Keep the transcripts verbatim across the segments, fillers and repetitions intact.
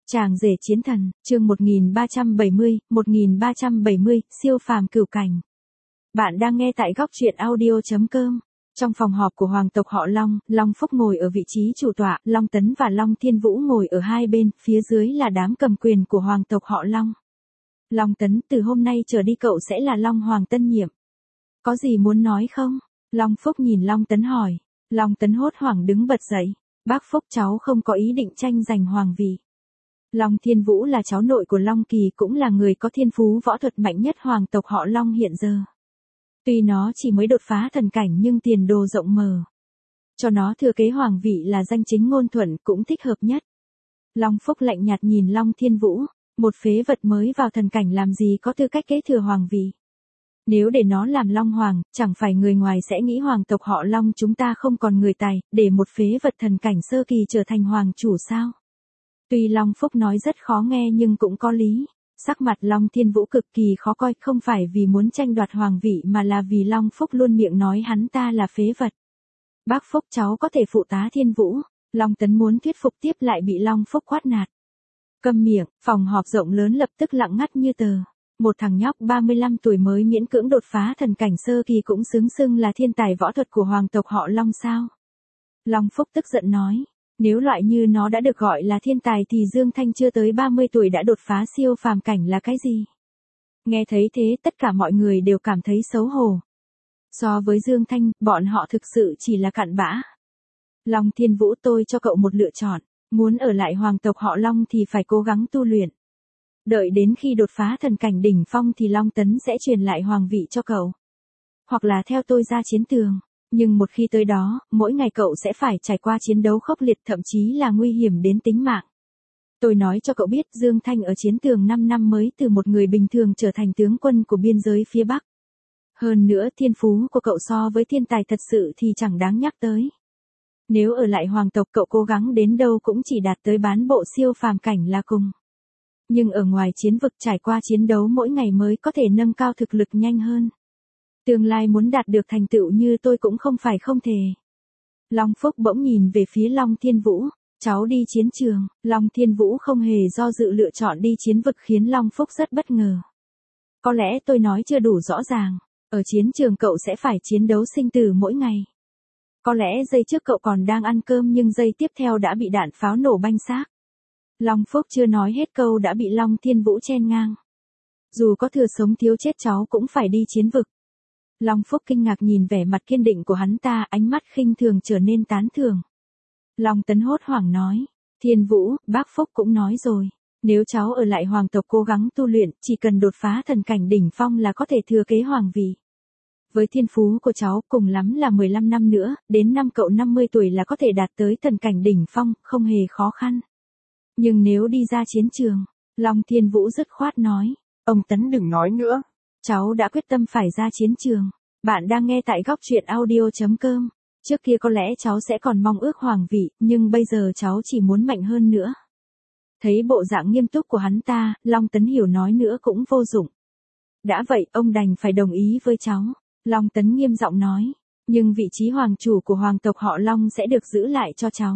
Chàng rể chiến thần, chương một nghìn ba trăm bảy mươi, một nghìn ba trăm bảy mươi, siêu phàm cửu cảnh. Bạn đang nghe tại góc truyện audio chấm com. Trong phòng họp của hoàng tộc họ Long, Long Phúc ngồi ở vị trí chủ tọa, Long Tấn và Long Thiên Vũ ngồi ở hai bên, phía dưới là đám cầm quyền của hoàng tộc họ Long. Long Tấn, từ hôm nay trở đi cậu sẽ là Long Hoàng tân nhiệm. Có gì muốn nói không? Long Phúc nhìn Long Tấn hỏi. Long Tấn hốt hoảng đứng bật dậy. Bác Phúc, cháu không có ý định tranh giành hoàng vị. Long Thiên Vũ là cháu nội của Long Kỳ, cũng là người có thiên phú võ thuật mạnh nhất hoàng tộc họ Long hiện giờ. Tuy nó chỉ mới đột phá thần cảnh nhưng tiền đồ rộng mở. Cho nó thừa kế hoàng vị là danh chính ngôn thuận cũng thích hợp nhất. Long Phúc lạnh nhạt nhìn Long Thiên Vũ, một phế vật mới vào thần cảnh làm gì có tư cách kế thừa hoàng vị. Nếu để nó làm Long Hoàng, chẳng phải người ngoài sẽ nghĩ hoàng tộc họ Long chúng ta không còn người tài, để một phế vật thần cảnh sơ kỳ trở thành hoàng chủ sao? Tuy Long Phúc nói rất khó nghe nhưng cũng có lý. Sắc mặt Long Thiên Vũ cực kỳ khó coi, không phải vì muốn tranh đoạt hoàng vị mà là vì Long Phúc luôn miệng nói hắn ta là phế vật. Bác Phúc, cháu có thể phụ tá Thiên Vũ. Long Tấn muốn thuyết phục tiếp lại bị Long Phúc quát nạt. Câm miệng, phòng họp rộng lớn lập tức lặng ngắt như tờ. Một thằng nhóc ba mươi lăm tuổi mới miễn cưỡng đột phá thần cảnh sơ kỳ cũng xứng xưng là thiên tài võ thuật của hoàng tộc họ Long sao? Long Phúc tức giận nói. Nếu loại như nó đã được gọi là thiên tài thì Dương Thanh chưa tới ba mươi tuổi đã đột phá siêu phàm cảnh là cái gì? Nghe thấy thế tất cả mọi người đều cảm thấy xấu hổ. So với Dương Thanh, bọn họ thực sự chỉ là cặn bã. Long Thiên Vũ, tôi cho cậu một lựa chọn. Muốn ở lại hoàng tộc họ Long thì phải cố gắng tu luyện. Đợi đến khi đột phá thần cảnh đỉnh phong thì Long Tấn sẽ truyền lại hoàng vị cho cậu. Hoặc là theo tôi ra chiến trường. Nhưng một khi tới đó, mỗi ngày cậu sẽ phải trải qua chiến đấu khốc liệt, thậm chí là nguy hiểm đến tính mạng. Tôi nói cho cậu biết, Dương Thanh ở chiến trường năm năm mới từ một người bình thường trở thành tướng quân của biên giới phía Bắc. Hơn nữa thiên phú của cậu so với thiên tài thật sự thì chẳng đáng nhắc tới. Nếu ở lại hoàng tộc cậu cố gắng đến đâu cũng chỉ đạt tới bán bộ siêu phàm cảnh là cùng. Nhưng ở ngoài chiến vực trải qua chiến đấu mỗi ngày mới có thể nâng cao thực lực nhanh hơn. Tương lai muốn đạt được thành tựu như tôi cũng không phải không thể. Long Phúc bỗng nhìn về phía Long Thiên Vũ. Cháu đi chiến trường. Long Thiên Vũ không hề do dự lựa chọn đi chiến vực khiến Long Phúc rất bất ngờ. Có lẽ tôi nói chưa đủ rõ ràng. Ở chiến trường cậu sẽ phải chiến đấu sinh tử mỗi ngày. Có lẽ giây trước cậu còn đang ăn cơm nhưng giây tiếp theo đã bị đạn pháo nổ banh xác. Long Phúc chưa nói hết câu đã bị Long Thiên Vũ chen ngang. Dù có thừa sống thiếu chết cháu cũng phải đi chiến vực. Long Phúc kinh ngạc nhìn vẻ mặt kiên định của hắn ta, ánh mắt khinh thường trở nên tán thưởng. Long Tấn hốt hoảng nói. Thiên Vũ, bác Phúc cũng nói rồi. Nếu cháu ở lại hoàng tộc cố gắng tu luyện, chỉ cần đột phá thần cảnh đỉnh phong là có thể thừa kế hoàng vị. Với thiên phú của cháu, cùng lắm là mười lăm năm nữa, đến năm cậu năm mươi tuổi là có thể đạt tới thần cảnh đỉnh phong, không hề khó khăn. Nhưng nếu đi ra chiến trường, Long Thiên Vũ dứt khoát nói. Ông Tấn đừng nói nữa. Cháu đã quyết tâm phải ra chiến trường. Bạn đang nghe tại góc truyện audio chấm com. Trước kia có lẽ cháu sẽ còn mong ước hoàng vị, nhưng bây giờ cháu chỉ muốn mạnh hơn nữa. Thấy bộ dạng nghiêm túc của hắn ta, Long Tấn hiểu nói nữa cũng vô dụng. Đã vậy, ông đành phải đồng ý với cháu. Long Tấn nghiêm giọng nói. Nhưng vị trí hoàng chủ của hoàng tộc họ Long sẽ được giữ lại cho cháu.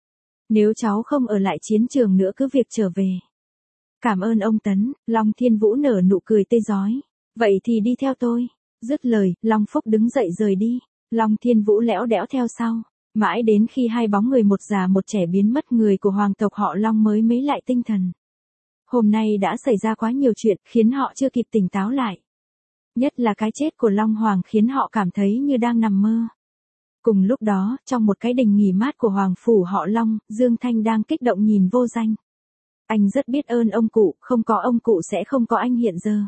Nếu cháu không ở lại chiến trường nữa cứ việc trở về. Cảm ơn ông Tấn. Long Thiên Vũ nở nụ cười tươi rói. Vậy thì đi theo tôi. Dứt lời, Long Phúc đứng dậy rời đi. Long Thiên Vũ lẽo đẽo theo sau. Mãi đến khi hai bóng người một già một trẻ biến mất, người của hoàng tộc họ Long mới mấy lại tinh thần. Hôm nay đã xảy ra quá nhiều chuyện khiến họ chưa kịp tỉnh táo lại. Nhất là cái chết của Long Hoàng khiến họ cảm thấy như đang nằm mơ. Cùng lúc đó, trong một cái đình nghỉ mát của hoàng phủ họ Long, Dương Thanh đang kích động nhìn Vô Danh. Anh rất biết ơn ông cụ, không có ông cụ sẽ không có anh hiện giờ.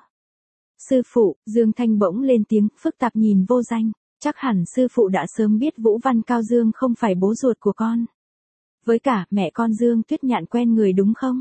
Sư phụ, Dương Thanh bỗng lên tiếng, phức tạp nhìn Vô Danh. Chắc hẳn sư phụ đã sớm biết Vũ Văn Cao Dương không phải bố ruột của con. Với cả, mẹ con Dương Tuyết Nhạn quen người đúng không?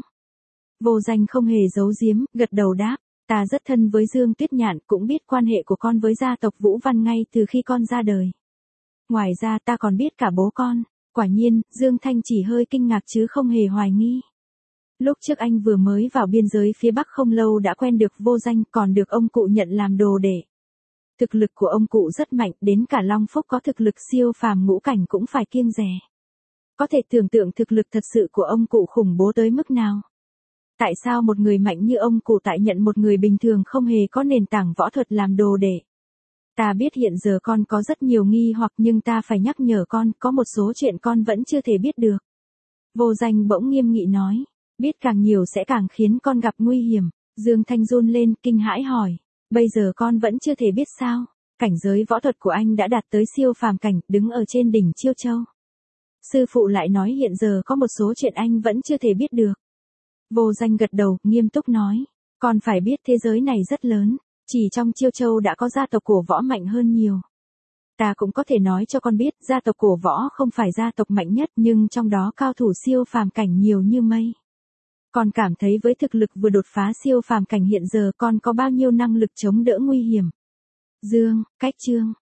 Vô Danh không hề giấu giếm, gật đầu đáp. Ta rất thân với Dương Tuyết Nhạn, cũng biết quan hệ của con với gia tộc Vũ Văn ngay từ khi con ra đời. Ngoài ra ta còn biết cả bố con. Quả nhiên, Dương Thanh chỉ hơi kinh ngạc chứ không hề hoài nghi. Lúc trước anh vừa mới vào biên giới phía Bắc không lâu đã quen được Vô Danh, còn được ông cụ nhận làm đồ đệ. Thực lực của ông cụ rất mạnh, đến cả Long Phúc có thực lực siêu phàm ngũ cảnh cũng phải kiêng dè. Có thể tưởng tượng thực lực thật sự của ông cụ khủng bố tới mức nào. Tại sao một người mạnh như ông cụ tại nhận một người bình thường không hề có nền tảng võ thuật làm đồ đệ? Ta biết hiện giờ con có rất nhiều nghi hoặc nhưng ta phải nhắc nhở con, có một số chuyện con vẫn chưa thể biết được. Vô Danh bỗng nghiêm nghị nói, biết càng nhiều sẽ càng khiến con gặp nguy hiểm. Dương Thanh run lên, kinh hãi hỏi, bây giờ con vẫn chưa thể biết sao? Cảnh giới võ thuật của anh đã đạt tới siêu phàm cảnh, đứng ở trên đỉnh Chiêu Châu. Sư phụ lại nói hiện giờ có một số chuyện anh vẫn chưa thể biết được. Vô Danh gật đầu, nghiêm túc nói, con phải biết thế giới này rất lớn, chỉ trong Chiêu Châu đã có gia tộc cổ võ mạnh hơn nhiều. Ta cũng có thể nói cho con biết, gia tộc cổ võ không phải gia tộc mạnh nhất nhưng trong đó cao thủ siêu phàm cảnh nhiều như mây. Con cảm thấy với thực lực vừa đột phá siêu phàm cảnh hiện giờ con có bao nhiêu năng lực chống đỡ nguy hiểm? Dương, cách chương,